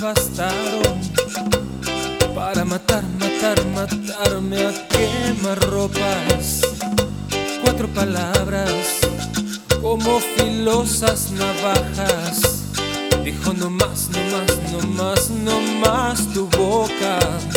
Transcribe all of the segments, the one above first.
bastaron para matarme a quemarropas. 4 palabras como filosas navajas. Dijo no más, no más, no más, no más tu boca.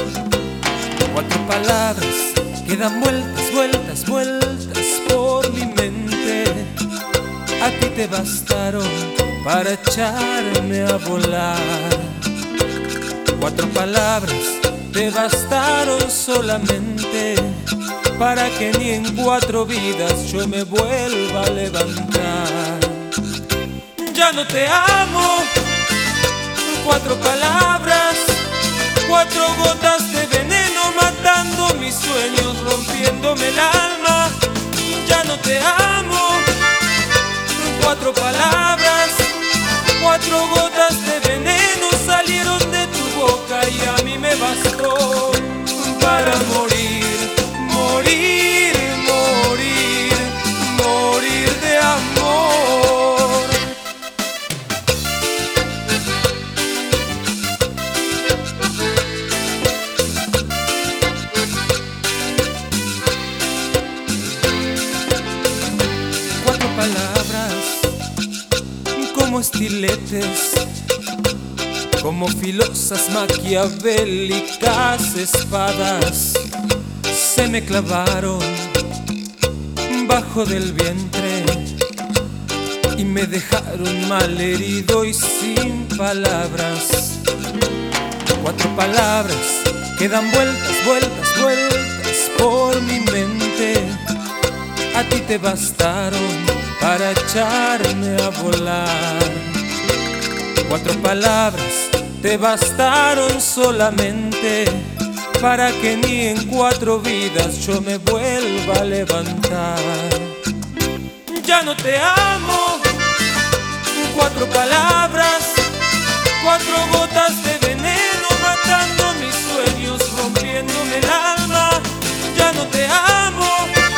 4 palabras que dan vueltas, vueltas, vueltas por mi mente. A ti te bastaron para echarme a volar. 4 palabras te bastaron solamente para que ni en 4 vidas yo me vuelva a levantar. Ya no te amo. 4 palabras, 4 gotas de veneno matando mis sueños, rompiéndome el alma. Ya no te amo. 4 palabras, 4 gotas de veneno salieron de tu boca y a mí me bastó para morir, morir, morir, morir de amor. Cuatro palabras como estiletes, como filosas maquiavélicas espadas, se me clavaron bajo del vientre y me dejaron malherido y sin palabras. 4 palabras que dan vueltas, vueltas, vueltas por mi mente. A ti te bastaron para echarme a volar. 4 palabras te bastaron solamente para que ni en 4 vidas yo me vuelva a levantar. Ya no te amo. 4 palabras, 4 gotas de veneno matando mis sueños, rompiéndome el alma. Ya no te amo.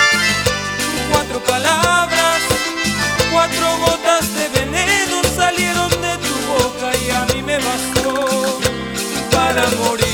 4 palabras, 4 gotas de veneno salieron de tu boca y a mí me bastó para morir.